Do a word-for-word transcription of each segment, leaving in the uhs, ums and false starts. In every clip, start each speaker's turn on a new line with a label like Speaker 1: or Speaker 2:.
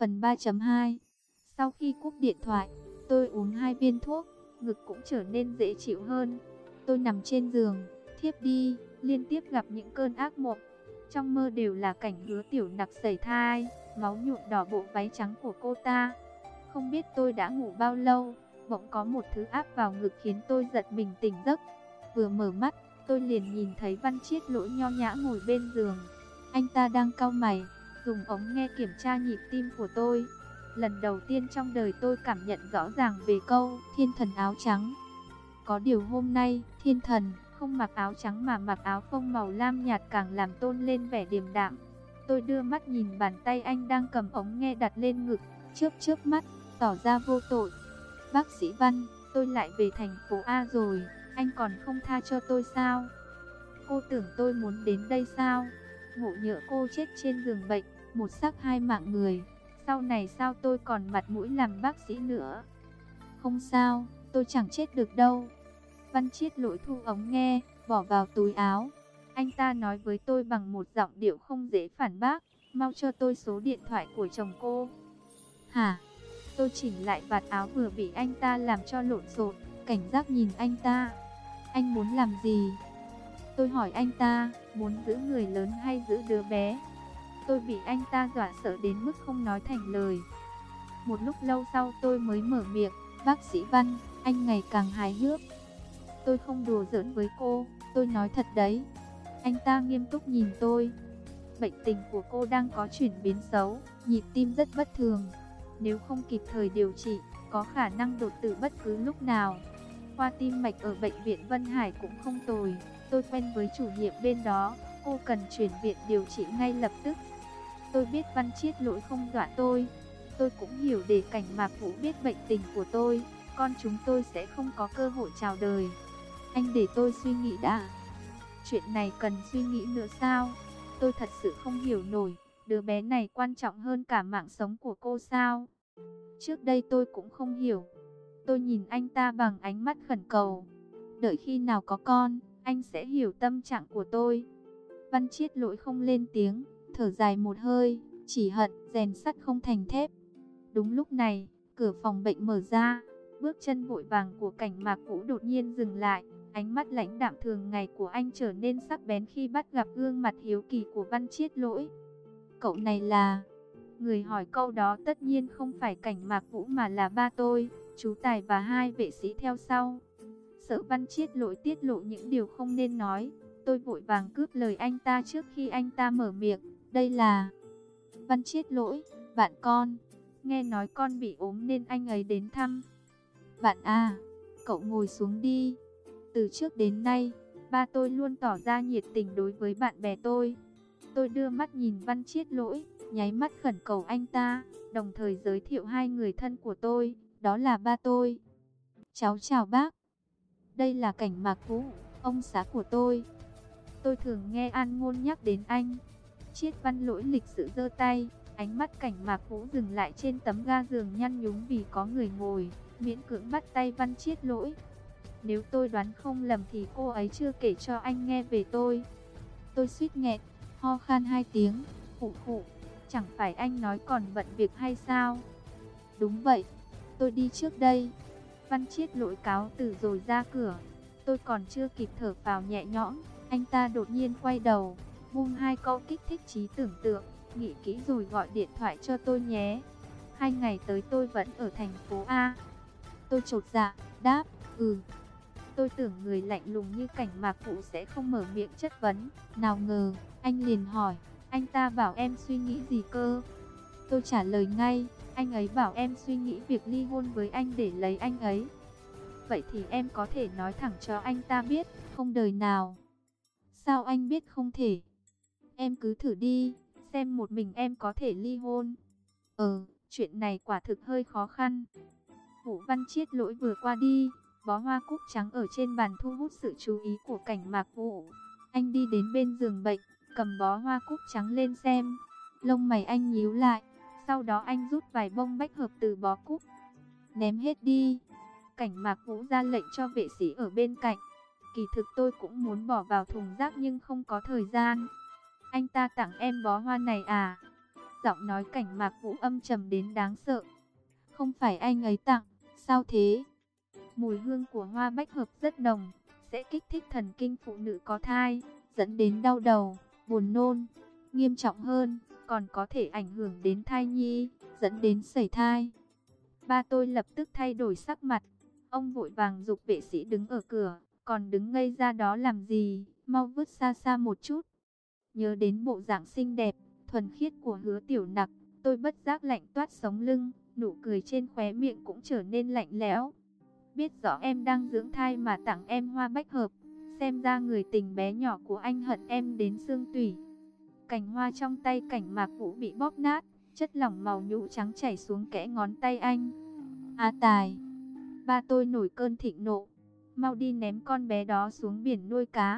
Speaker 1: Phần ba chấm hai. Sau khi cúp điện thoại, tôi uống hai viên thuốc, ngực cũng trở nên dễ chịu hơn. Tôi nằm trên giường, thiếp đi, liên tiếp gặp những cơn ác mộng. Trong mơ đều là cảnh Hứa Tiểu Nặc sẩy thai, máu nhuộm đỏ bộ váy trắng của cô ta. Không biết tôi đã ngủ bao lâu, bỗng có một thứ áp vào ngực khiến tôi giật mình tỉnh giấc. Vừa mở mắt, tôi liền nhìn thấy Văn Chiết Lỗi nho nhã ngồi bên giường. Anh ta đang cau mày, dùng ống nghe kiểm tra nhịp tim của tôi. Lần đầu tiên trong đời tôi cảm nhận rõ ràng về câu thiên thần áo trắng. Có điều hôm nay, thiên thần không mặc áo trắng mà mặc áo phông màu lam nhạt càng làm tôn lên vẻ điềm đạm. Tôi đưa mắt nhìn bàn tay anh đang cầm ống nghe đặt lên ngực, chớp chớp mắt, tỏ ra vô tội. Bác sĩ Văn, tôi lại về thành phố A rồi, anh còn không tha cho tôi sao? Cô tưởng tôi muốn đến đây sao? Ngộ nhỡ cô chết trên giường bệnh, một xác hai mạng người. Sau này sao tôi còn mặt mũi làm bác sĩ nữa? Không sao, tôi chẳng chết được đâu. Văn Chiết Lỗi thu ống nghe, bỏ vào túi áo. Anh ta nói với tôi bằng một giọng điệu không dễ phản bác. Mau cho tôi số điện thoại của chồng cô. Hả? Tôi chỉnh lại vạt áo vừa bị anh ta làm cho lộn xộn, cảnh giác nhìn anh ta. Anh muốn làm gì? Tôi hỏi anh ta, muốn giữ người lớn hay giữ đứa bé? Tôi bị anh ta dọa sợ đến mức không nói thành lời. Một lúc lâu sau tôi mới mở miệng, bác sĩ Văn, anh ngày càng hài hước. Tôi không đùa giỡn với cô, tôi nói thật đấy. Anh ta nghiêm túc nhìn tôi. Bệnh tình của cô đang có chuyển biến xấu, nhịp tim rất bất thường. Nếu không kịp thời điều trị, có khả năng đột tử bất cứ lúc nào. Khoa tim mạch ở bệnh viện Vân Hải cũng không tồi. Tôi quen với chủ nhiệm bên đó, cô cần chuyển viện điều trị ngay lập tức. Tôi biết Văn Chiết Lỗi không dọa tôi. Tôi cũng hiểu để Cảnh Mạc Vũ biết bệnh tình của tôi, con chúng tôi sẽ không có cơ hội chào đời. Anh để tôi suy nghĩ đã. Chuyện này cần suy nghĩ nữa sao? Tôi thật sự không hiểu nổi, đứa bé này quan trọng hơn cả mạng sống của cô sao? Trước đây tôi cũng không hiểu. Tôi nhìn anh ta bằng ánh mắt khẩn cầu. Đợi khi nào có con, anh sẽ hiểu tâm trạng của tôi. Văn Chiết Lỗi không lên tiếng, thở dài một hơi, chỉ hận rèn sắt không thành thép. Đúng lúc này, cửa phòng bệnh mở ra, bước chân vội vàng của Cảnh Mạc Vũ đột nhiên dừng lại. Ánh mắt lãnh đạm thường ngày của anh trở nên sắc bén khi bắt gặp gương mặt hiếu kỳ của Văn Chiết Lỗi. Cậu này là... Người hỏi câu đó tất nhiên không phải Cảnh Mạc Vũ mà là ba tôi, chú Tài và hai vệ sĩ theo sau. Sợ Văn Chiết Lỗi tiết lộ những điều không nên nói, tôi vội vàng cướp lời anh ta trước khi anh ta mở miệng. Đây là... Văn Chiết Lỗi, bạn con. Nghe nói con bị ốm nên anh ấy đến thăm. Bạn à, cậu ngồi xuống đi. Từ trước đến nay, ba tôi luôn tỏ ra nhiệt tình đối với bạn bè tôi. Tôi đưa mắt nhìn Văn Chiết Lỗi, nháy mắt khẩn cầu anh ta, đồng thời giới thiệu hai người thân của tôi, đó là ba tôi. Cháu chào bác. Đây là Cảnh Mạc Vũ, ông xã của tôi. Tôi thường nghe An Ngôn nhắc đến anh. Chiết Văn Lỗi lịch sự giơ tay, ánh mắt Cảnh Mạc Vũ dừng lại trên tấm ga giường nhăn nhúm vì có người ngồi, miễn cưỡng bắt tay Văn Chiết Lỗi. Nếu tôi đoán không lầm thì cô ấy chưa kể cho anh nghe về tôi. Tôi suýt nghẹn, ho khan hai tiếng, khụ khụ, chẳng phải anh nói còn bận việc hay sao? Đúng vậy, tôi đi trước đây. Văn Chiết Lỗi cáo từ rồi ra cửa. Tôi còn chưa kịp thở phào nhẹ nhõm, anh ta đột nhiên quay đầu, buông hai câu kích thích trí tưởng tượng, nghĩ kỹ rồi gọi điện thoại cho tôi nhé. Hai ngày tới tôi vẫn ở thành phố A. Tôi chột dạ, đáp, ừ. Tôi tưởng người lạnh lùng như Cảnh Mạc Vũ sẽ không mở miệng chất vấn. Nào ngờ, anh liền hỏi, anh ta bảo em suy nghĩ gì cơ? Tôi trả lời ngay, anh ấy bảo em suy nghĩ việc ly hôn với anh để lấy anh ấy. Vậy thì em có thể nói thẳng cho anh ta biết, không đời nào. Sao anh biết không thể? Em cứ thử đi, xem một mình em có thể ly hôn. Ờ, chuyện này quả thực hơi khó khăn. Vụ Văn Chiết Lỗi vừa qua đi, bó hoa cúc trắng ở trên bàn thu hút sự chú ý của Cảnh Mạc Vũ. Anh đi đến bên giường bệnh, cầm bó hoa cúc trắng lên xem. Lông mày anh nhíu lại, sau đó anh rút vài bông bách hợp từ bó cúc. Ném hết đi. Cảnh Mạc Vũ ra lệnh cho vệ sĩ ở bên cạnh. Kỳ thực tôi cũng muốn bỏ vào thùng rác nhưng không có thời gian. Anh ta tặng em bó hoa này à? Giọng nói Cảnh Mạc Vũ âm trầm đến đáng sợ. Không phải anh ấy tặng, sao thế? Mùi hương của hoa bách hợp rất nồng, sẽ kích thích thần kinh phụ nữ có thai, dẫn đến đau đầu, buồn nôn. Nghiêm trọng hơn, còn có thể ảnh hưởng đến thai nhi, dẫn đến sẩy thai. Ba tôi lập tức thay đổi sắc mặt. Ông vội vàng giục vệ sĩ đứng ở cửa, còn đứng ngây ra đó làm gì, mau vứt xa xa một chút. Nhớ đến bộ dạng xinh đẹp, thuần khiết của Hứa Tiểu Nặc, tôi bất giác lạnh toát sống lưng, nụ cười trên khóe miệng cũng trở nên lạnh lẽo. Biết rõ em đang dưỡng thai mà tặng em hoa bách hợp, xem ra người tình bé nhỏ của anh hận em đến xương tủy. Cành hoa trong tay Cảnh Mạc Vũ bị bóp nát, chất lỏng màu nhũ trắng chảy xuống kẽ ngón tay anh. A Tài! Ba tôi nổi cơn thịnh nộ. Mau đi ném con bé đó xuống biển nuôi cá.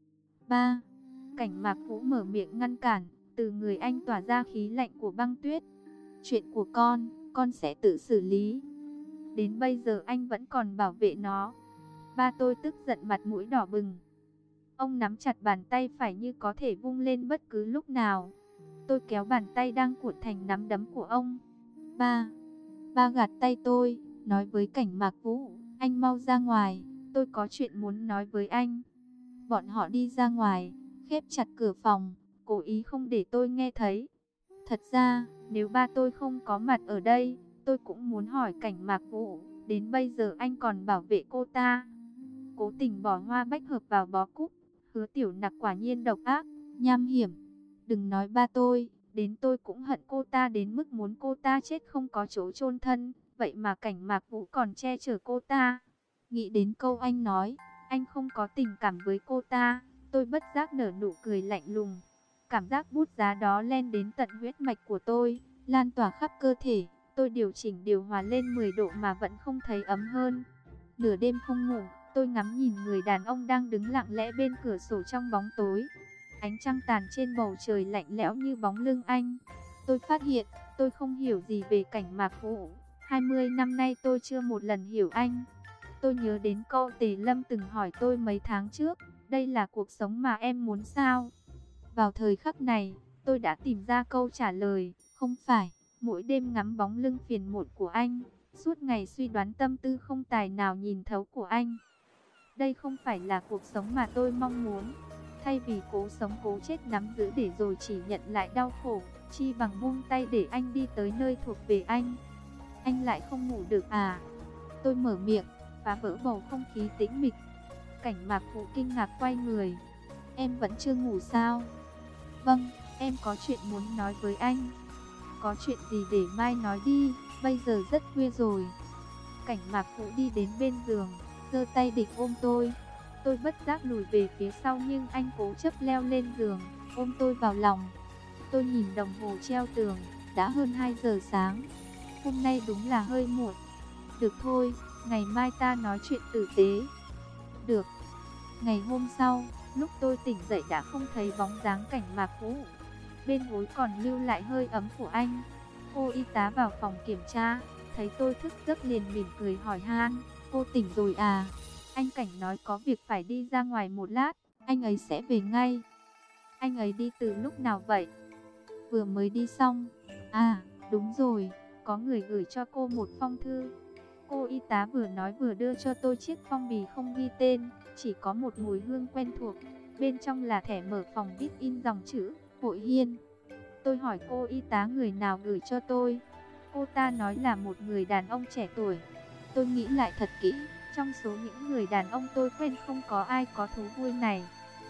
Speaker 1: Ba! Cảnh Mạc Vũ mở miệng ngăn cản, từ người anh tỏa ra khí lạnh của băng tuyết. Chuyện của con, con sẽ tự xử lý. Đến bây giờ anh vẫn còn bảo vệ nó. Ba tôi tức giận mặt mũi đỏ bừng. Ông nắm chặt bàn tay phải như có thể vung lên bất cứ lúc nào. Tôi kéo bàn tay đang cuộn thành nắm đấm của ông. Ba! Ba gạt tay tôi, nói với Cảnh Mạc Vũ, anh mau ra ngoài, tôi có chuyện muốn nói với anh. Bọn họ đi ra ngoài, khép chặt cửa phòng, cố ý không để tôi nghe thấy. Thật ra, nếu ba tôi không có mặt ở đây, tôi cũng muốn hỏi Cảnh Mạc Vũ, đến bây giờ anh còn bảo vệ cô ta. Cố tình bỏ hoa bách hợp vào bó cúc, Hứa Tiểu Nặc quả nhiên độc ác, nham hiểm. Đừng nói ba tôi, đến tôi cũng hận cô ta đến mức muốn cô ta chết không có chỗ chôn thân. Vậy mà Cảnh Mạc Vũ còn che chở cô ta. Nghĩ đến câu anh nói, anh không có tình cảm với cô ta, tôi bất giác nở nụ cười lạnh lùng. Cảm giác bút giá đó len đến tận huyết mạch của tôi, lan tỏa khắp cơ thể. Tôi điều chỉnh điều hòa lên mười độ mà vẫn không thấy ấm hơn. Nửa đêm không ngủ, tôi ngắm nhìn người đàn ông đang đứng lặng lẽ bên cửa sổ trong bóng tối. Ánh trăng tàn trên bầu trời lạnh lẽo như bóng lưng anh. Tôi phát hiện, tôi không hiểu gì về Cảnh Mạc Vũ. hai mươi năm nay tôi chưa một lần hiểu anh. Tôi nhớ đến câu Tề Lâm từng hỏi tôi mấy tháng trước, đây là cuộc sống mà em muốn sao? Vào thời khắc này, tôi đã tìm ra câu trả lời, không phải. Mỗi đêm ngắm bóng lưng phiền muộn của anh, suốt ngày suy đoán tâm tư không tài nào nhìn thấu của anh. Đây không phải là cuộc sống mà tôi mong muốn. Thay vì cố sống cố chết nắm giữ để rồi chỉ nhận lại đau khổ, chi bằng buông tay để anh đi tới nơi thuộc về anh. Anh lại không ngủ được à? Tôi mở miệng, phá vỡ bầu không khí tĩnh mịch. Cảnh Mạc Vũ kinh ngạc quay người. Em vẫn chưa ngủ sao? Vâng, em có chuyện muốn nói với anh. Có chuyện gì để mai nói đi, bây giờ rất khuya rồi. Cảnh Mạc Vũ đi đến bên giường, giơ tay định ôm tôi. Tôi bất giác lùi về phía sau nhưng anh cố chấp leo lên giường, ôm tôi vào lòng. Tôi nhìn đồng hồ treo tường, đã hơn hai giờ sáng. Hôm nay đúng là hơi muộn. Được thôi, ngày mai ta nói chuyện tử tế. Được. Ngày hôm sau, lúc tôi tỉnh dậy đã không thấy bóng dáng Cảnh Mạc Vũ. Bên gối còn lưu lại hơi ấm của anh. Cô y tá vào phòng kiểm tra, thấy tôi thức giấc liền mỉm cười hỏi han, cô tỉnh rồi à? Anh Cảnh nói có việc phải đi ra ngoài một lát, anh ấy sẽ về ngay. Anh ấy đi từ lúc nào vậy? Vừa mới đi xong. À, đúng rồi, có người gửi cho cô một phong thư. Cô y tá vừa nói vừa đưa cho tôi chiếc phong bì không ghi tên, chỉ có một mùi hương quen thuộc. Bên trong là thẻ mở phòng viết in dòng chữ Hội Hiên. Tôi hỏi cô y tá người nào gửi cho tôi. Cô ta nói là một người đàn ông trẻ tuổi. Tôi nghĩ lại thật kỹ, trong số những người đàn ông tôi quen không có ai có thú vui này,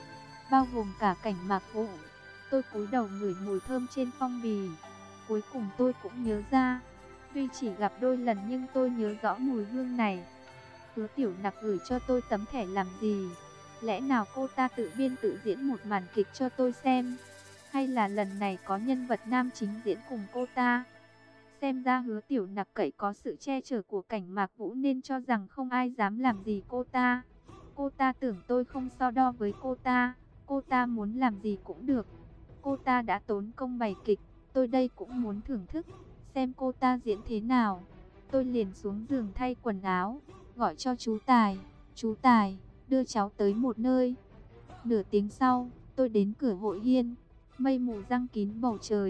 Speaker 1: bao gồm cả Cảnh Mạc Vũ. Tôi cúi đầu ngửi mùi thơm trên phong bì. Cuối cùng tôi cũng nhớ ra, tuy chỉ gặp đôi lần nhưng tôi nhớ rõ mùi hương này. Hứa Tiểu Nặc gửi cho tôi tấm thẻ làm gì? Lẽ nào cô ta tự biên tự diễn một màn kịch cho tôi xem? Hay là lần này có nhân vật nam chính diễn cùng cô ta? Xem ra Hứa Tiểu Nặc cậy có sự che chở của Cảnh Mạc Vũ nên cho rằng không ai dám làm gì cô ta. Cô ta tưởng tôi không so đo với cô ta. Cô ta muốn làm gì cũng được. Cô ta đã tốn công bày kịch, tôi đây cũng muốn thưởng thức, xem cô ta diễn thế nào. Tôi liền xuống giường thay quần áo, gọi cho chú Tài. Chú Tài, đưa cháu tới một nơi. Nửa tiếng sau, tôi đến cửa Hội Hiên. Mây mù giăng kín bầu trời,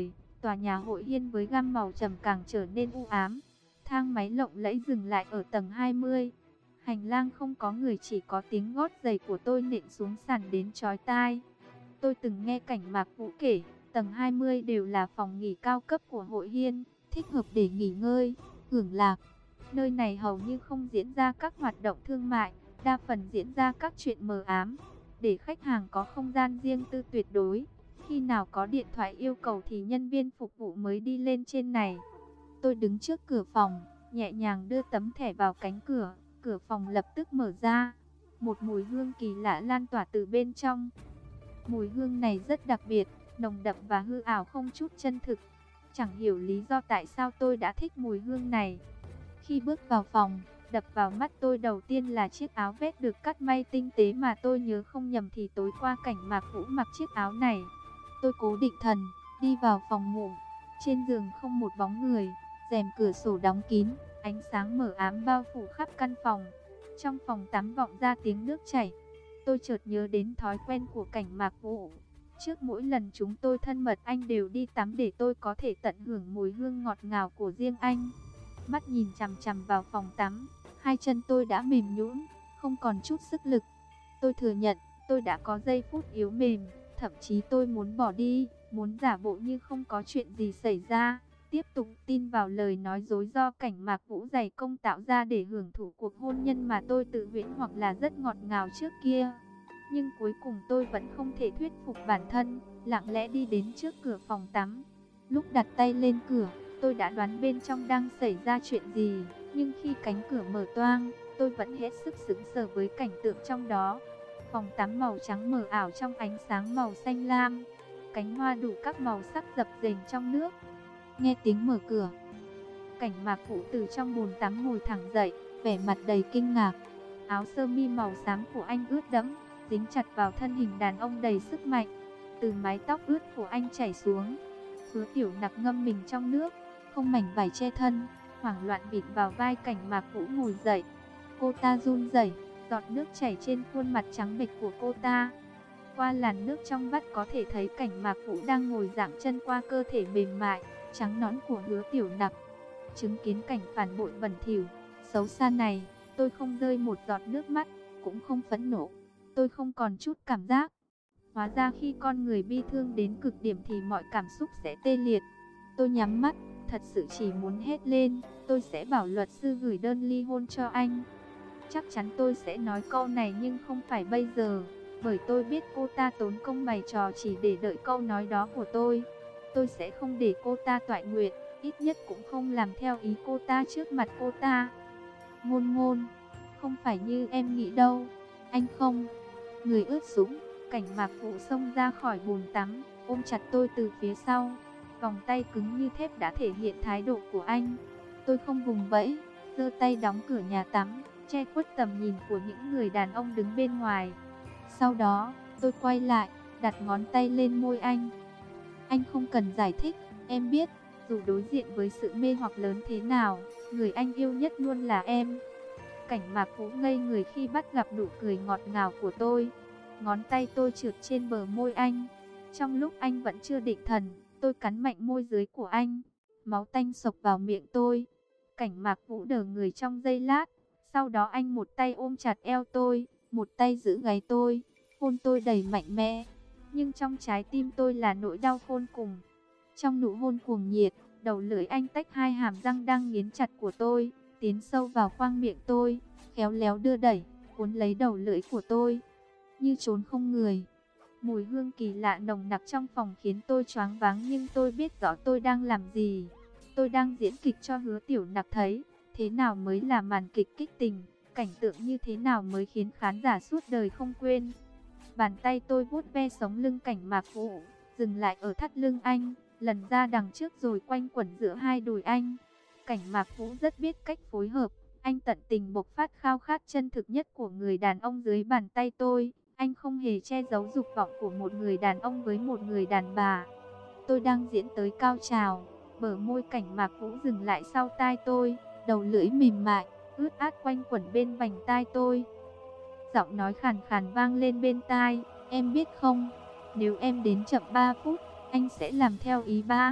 Speaker 1: Tòa nhà hội hiên với gam màu trầm càng trở nên u ám. Thang máy lộng lẫy dừng lại ở tầng hai mươi. Hành lang không có người, chỉ có tiếng gót giày của tôi nện xuống sàn đến chói tai. Tôi từng nghe Cảnh Mạc Vũ kể, tầng hai mươi đều là phòng nghỉ cao cấp của hội hiên, thích hợp để nghỉ ngơi, hưởng lạc. Nơi này hầu như không diễn ra các hoạt động thương mại, đa phần diễn ra các chuyện mờ ám, để khách hàng có không gian riêng tư tuyệt đối. Khi nào có điện thoại yêu cầu thì nhân viên phục vụ mới đi lên trên này. Tôi đứng trước cửa phòng, nhẹ nhàng đưa tấm thẻ vào cánh cửa, cửa phòng lập tức mở ra. Một mùi hương kỳ lạ lan tỏa từ bên trong. Mùi hương này rất đặc biệt, nồng đậm và hư ảo, không chút chân thực. Chẳng hiểu lý do tại sao tôi đã thích mùi hương này. Khi bước vào phòng, đập vào mắt tôi đầu tiên là chiếc áo vest được cắt may tinh tế, mà tôi nhớ không nhầm thì tối qua Cảnh Mạc Vũ mặc chiếc áo này. Tôi cố định thần, đi vào phòng ngủ. Trên giường không một bóng người, rèm cửa sổ đóng kín, ánh sáng mờ ám bao phủ khắp căn phòng. Trong phòng tắm vọng ra tiếng nước chảy. Tôi chợt nhớ đến thói quen của Cảnh Mạc Vũ. Trước mỗi lần chúng tôi thân mật, anh đều đi tắm để tôi có thể tận hưởng mùi hương ngọt ngào của riêng anh. Mắt nhìn chằm chằm vào phòng tắm, hai chân tôi đã mềm nhũn, không còn chút sức lực. Tôi thừa nhận, tôi đã có giây phút yếu mềm, thậm chí tôi muốn bỏ đi, muốn giả bộ như không có chuyện gì xảy ra, tiếp tục tin vào lời nói dối do Cảnh Mạc Vũ dày công tạo ra để hưởng thụ cuộc hôn nhân mà tôi tự huyễn hoặc là rất ngọt ngào trước kia. Nhưng cuối cùng tôi vẫn không thể thuyết phục bản thân, lặng lẽ đi đến trước cửa phòng tắm. Lúc đặt tay lên cửa, tôi đã đoán bên trong đang xảy ra chuyện gì, nhưng khi cánh cửa mở toang, tôi vẫn hết sức sững sờ với cảnh tượng trong đó. Phòng tắm màu trắng mờ ảo trong ánh sáng màu xanh lam, cánh hoa đủ các màu sắc dập dềnh trong nước. Nghe tiếng mở cửa, Cảnh Mạc Vũ từ trong bồn tắm ngồi thẳng dậy, vẻ mặt đầy kinh ngạc. Áo sơ mi màu xám của anh ướt đẫm, dính chặt vào thân hình đàn ông đầy sức mạnh. Từ mái tóc ướt của anh chảy xuống. Hứa Tiểu Nặc ngâm mình trong nước, không mảnh vải che thân, hoảng loạn bịt vào vai Cảnh Mạc Vũ ngồi dậy. Cô ta run rẩy, giọt nước chảy trên khuôn mặt trắng bệch của cô ta. Qua làn nước trong vắt có thể thấy Cảnh Mạc Vũ đang ngồi giãng chân qua cơ thể mềm mại, trắng nõn của Hứa Tiểu Nặc. Chứng kiến cảnh phản bội bẩn thỉu, xấu xa này, tôi không rơi một giọt nước mắt, cũng không phẫn nộ. Tôi không còn chút cảm giác. Hóa ra khi con người bi thương đến cực điểm thì mọi cảm xúc sẽ tê liệt. Tôi nhắm mắt, thật sự chỉ muốn hét lên, tôi sẽ bảo luật sư gửi đơn ly hôn cho anh. Chắc chắn tôi sẽ nói câu này nhưng không phải bây giờ, bởi tôi biết cô ta tốn công bày trò chỉ để đợi câu nói đó của tôi. Tôi sẽ không để cô ta toại nguyện, ít nhất cũng không làm theo ý cô ta trước mặt cô ta. Ngôn Ngôn, không phải như em nghĩ đâu, anh không. Người ướt sũng, Cảnh Mạc Vũ xông ra khỏi bồn tắm, ôm chặt tôi từ phía sau. Vòng tay cứng như thép đã thể hiện thái độ của anh. Tôi không vùng vẫy, giơ tay đóng cửa nhà tắm, che khuất tầm nhìn của những người đàn ông đứng bên ngoài. Sau đó, tôi quay lại, đặt ngón tay lên môi anh. Anh không cần giải thích, em biết, dù đối diện với sự mê hoặc lớn thế nào, người anh yêu nhất luôn là em. Cảnh Mạc Vũ ngây người khi bắt gặp nụ cười ngọt ngào của tôi. Ngón tay tôi trượt trên bờ môi anh. Trong lúc anh vẫn chưa định thần, tôi cắn mạnh môi dưới của anh. Máu tanh xộc vào miệng tôi. Cảnh Mạc Vũ đờ người trong giây lát. Sau đó anh một tay ôm chặt eo tôi, một tay giữ gáy tôi, hôn tôi đầy mạnh mẽ. Nhưng trong trái tim tôi là nỗi đau khôn cùng. Trong nụ hôn cuồng nhiệt, đầu lưỡi anh tách hai hàm răng đang nghiến chặt của tôi, tiến sâu vào khoang miệng tôi, khéo léo đưa đẩy, cuốn lấy đầu lưỡi của tôi, như trốn không người. Mùi hương kỳ lạ nồng nặc trong phòng khiến tôi choáng váng, nhưng tôi biết rõ tôi đang làm gì. Tôi đang diễn kịch cho Hứa Tiểu Nặc thấy, thế nào mới là màn kịch kích tình, cảnh tượng như thế nào mới khiến khán giả suốt đời không quên. Bàn tay tôi vuốt ve sống lưng Cảnh Mạc Vũ, dừng lại ở thắt lưng anh, lần ra đằng trước rồi quanh quẩn giữa hai đùi anh. Cảnh Mạc Vũ rất biết cách phối hợp, anh tận tình bộc phát khao khát chân thực nhất của người đàn ông dưới bàn tay tôi. Anh không hề che giấu dục vọng của một người đàn ông với một người đàn bà. Tôi đang diễn tới cao trào, bờ môi Cảnh Mạc Vũ dừng lại sau tai tôi, đầu lưỡi mềm mại, ướt át quanh quẩn bên vành tai tôi. Giọng nói khàn khàn vang lên bên tai, em biết không, nếu em đến chậm ba phút, anh sẽ làm theo ý ba.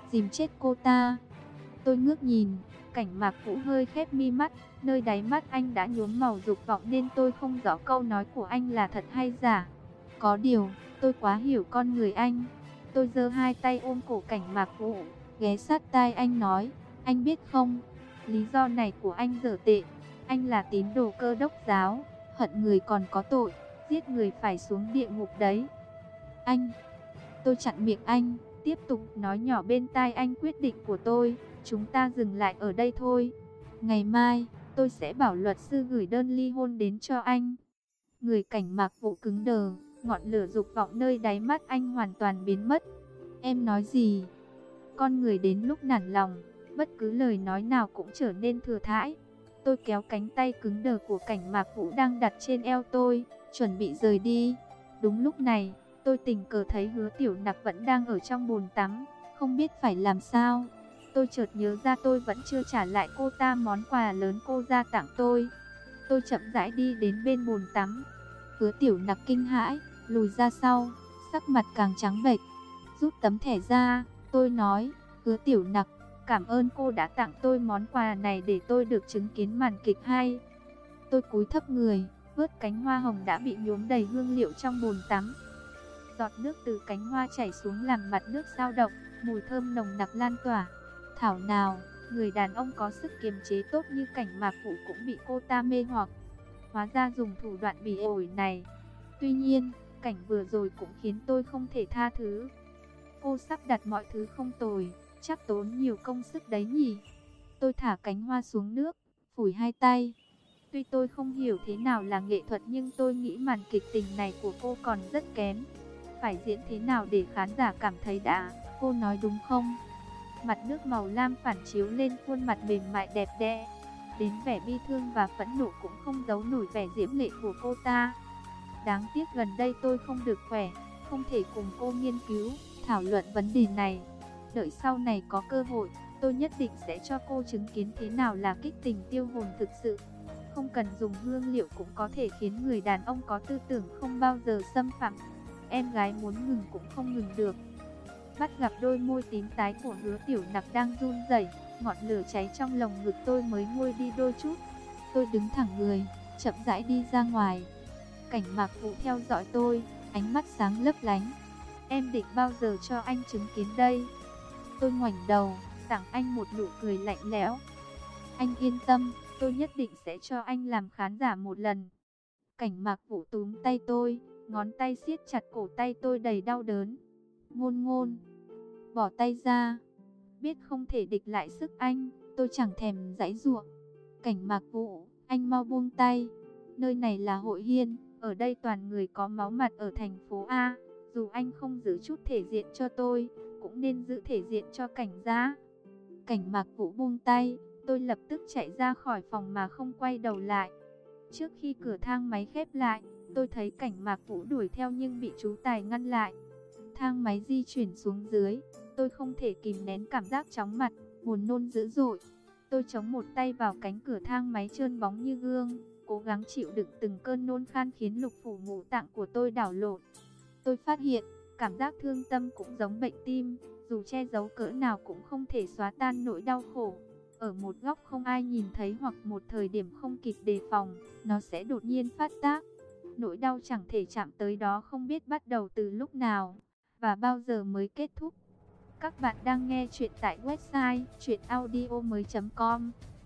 Speaker 1: dìm chết cô ta. Tôi ngước nhìn, Cảnh Mạc Vũ hơi khép mi mắt, nơi đáy mắt anh đã nhuốm màu dục vọng nên tôi không rõ câu nói của anh là thật hay giả. Có điều, tôi quá hiểu con người anh. Tôi giơ hai tay ôm cổ Cảnh Mạc Vũ, ghé sát tai anh nói, anh biết không, lý do này của anh dở tệ. Anh là tín đồ Cơ Đốc giáo, hận người còn có tội, giết người phải xuống địa ngục đấy. Anh, tôi chặn miệng anh, tiếp tục nói nhỏ bên tai anh quyết định của tôi, chúng ta dừng lại ở đây thôi. Ngày mai, tôi sẽ bảo luật sư gửi đơn ly hôn đến cho anh. Người Cảnh Mạc Vũ cứng đờ, ngọn lửa dục vọng nơi đáy mắt anh hoàn toàn biến mất. Em nói gì? Con người đến lúc nản lòng, bất cứ lời nói nào cũng trở nên thừa thãi. Tôi kéo cánh tay cứng đờ của Cảnh Mạc Vũ đang đặt trên eo tôi, chuẩn bị rời đi. Đúng lúc này, tôi tình cờ thấy Hứa Tiểu Nặc vẫn đang ở trong bồn tắm, không biết phải làm sao. Tôi chợt nhớ ra tôi vẫn chưa trả lại cô ta món quà lớn cô ra tặng tôi. Tôi chậm rãi đi đến bên bồn tắm. Hứa Tiểu Nặc kinh hãi, lùi ra sau, sắc mặt càng trắng bệch. Rút tấm thẻ ra, tôi nói, Hứa Tiểu Nặc, cảm ơn cô đã tặng tôi món quà này để tôi được chứng kiến màn kịch hay. Tôi cúi thấp người, vớt cánh hoa hồng đã bị nhuốm đầy hương liệu trong bồn tắm. Giọt nước từ cánh hoa chảy xuống làm mặt nước dao động, mùi thơm nồng nặc lan tỏa. Thảo nào, người đàn ông có sức kiềm chế tốt như Cảnh Mạc Vũ cũng bị cô ta mê hoặc. Hóa ra dùng thủ đoạn bỉ ổi này. Tuy nhiên, cảnh vừa rồi cũng khiến tôi không thể tha thứ. Cô sắp đặt mọi thứ không tồi, chắc tốn nhiều công sức đấy nhỉ. Tôi thả cánh hoa xuống nước, phủi hai tay. Tuy tôi không hiểu thế nào là nghệ thuật nhưng tôi nghĩ màn kịch tình này của cô còn rất kém. Phải diễn thế nào để khán giả cảm thấy đã, cô nói đúng không? Mặt nước màu lam phản chiếu lên khuôn mặt mềm mại đẹp đẽ. Đến vẻ bi thương và phẫn nộ cũng không giấu nổi vẻ diễm lệ của cô ta. Đáng tiếc gần đây tôi không được khỏe, không thể cùng cô nghiên cứu, thảo luận vấn đề này. Đợi sau này có cơ hội, tôi nhất định sẽ cho cô chứng kiến thế nào là kích tình tiêu hồn thực sự. Không cần dùng hương liệu cũng có thể khiến người đàn ông có tư tưởng không bao giờ xâm phạm. Em gái muốn ngừng cũng không ngừng được. Bắt gặp đôi môi tím tái của Hứa Tiểu Nặc đang run rẩy, ngọn lửa cháy trong lồng ngực tôi mới nguôi đi đôi chút. Tôi đứng thẳng người, chậm rãi đi ra ngoài. Cảnh Mạc Vũ theo dõi tôi, ánh mắt sáng lấp lánh. Em định bao giờ cho anh chứng kiến đây? Tôi ngoảnh đầu, tặng anh một nụ cười lạnh lẽo. Anh yên tâm, tôi nhất định sẽ cho anh làm khán giả một lần. Cảnh Mạc Vũ túm tay tôi, ngón tay siết chặt cổ tay tôi đầy đau đớn. Ngôn Ngôn, bỏ tay ra. Biết không thể địch lại sức anh, tôi chẳng thèm giãy giụa. Cảnh Mạc Vũ, anh mau buông tay. Nơi này là hội Hiên, ở đây toàn người có máu mặt ở thành phố A. Dù anh không giữ chút thể diện cho tôi, cũng nên giữ thể diện cho Cảnh gia. Cảnh Mạc Vũ buông tay, tôi lập tức chạy ra khỏi phòng mà không quay đầu lại. Trước khi cửa thang máy khép lại, tôi thấy Cảnh Mạc Vũ đuổi theo nhưng bị chú Tài ngăn lại. Thang máy di chuyển xuống dưới, tôi không thể kìm nén cảm giác chóng mặt, buồn nôn dữ dội. Tôi chống một tay vào cánh cửa thang máy trơn bóng như gương, cố gắng chịu đựng từng cơn nôn khan khiến lục phủ ngũ tạng của tôi đảo lộn. Tôi phát hiện, cảm giác thương tâm cũng giống bệnh tim, dù che giấu cỡ nào cũng không thể xóa tan nỗi đau khổ. Ở một góc không ai nhìn thấy hoặc một thời điểm không kịp đề phòng, nó sẽ đột nhiên phát tác. Nỗi đau chẳng thể chạm tới đó không biết bắt đầu từ lúc nào và bao giờ mới kết thúc. Các bạn đang nghe chuyện tại website truyện audio mới chấm com.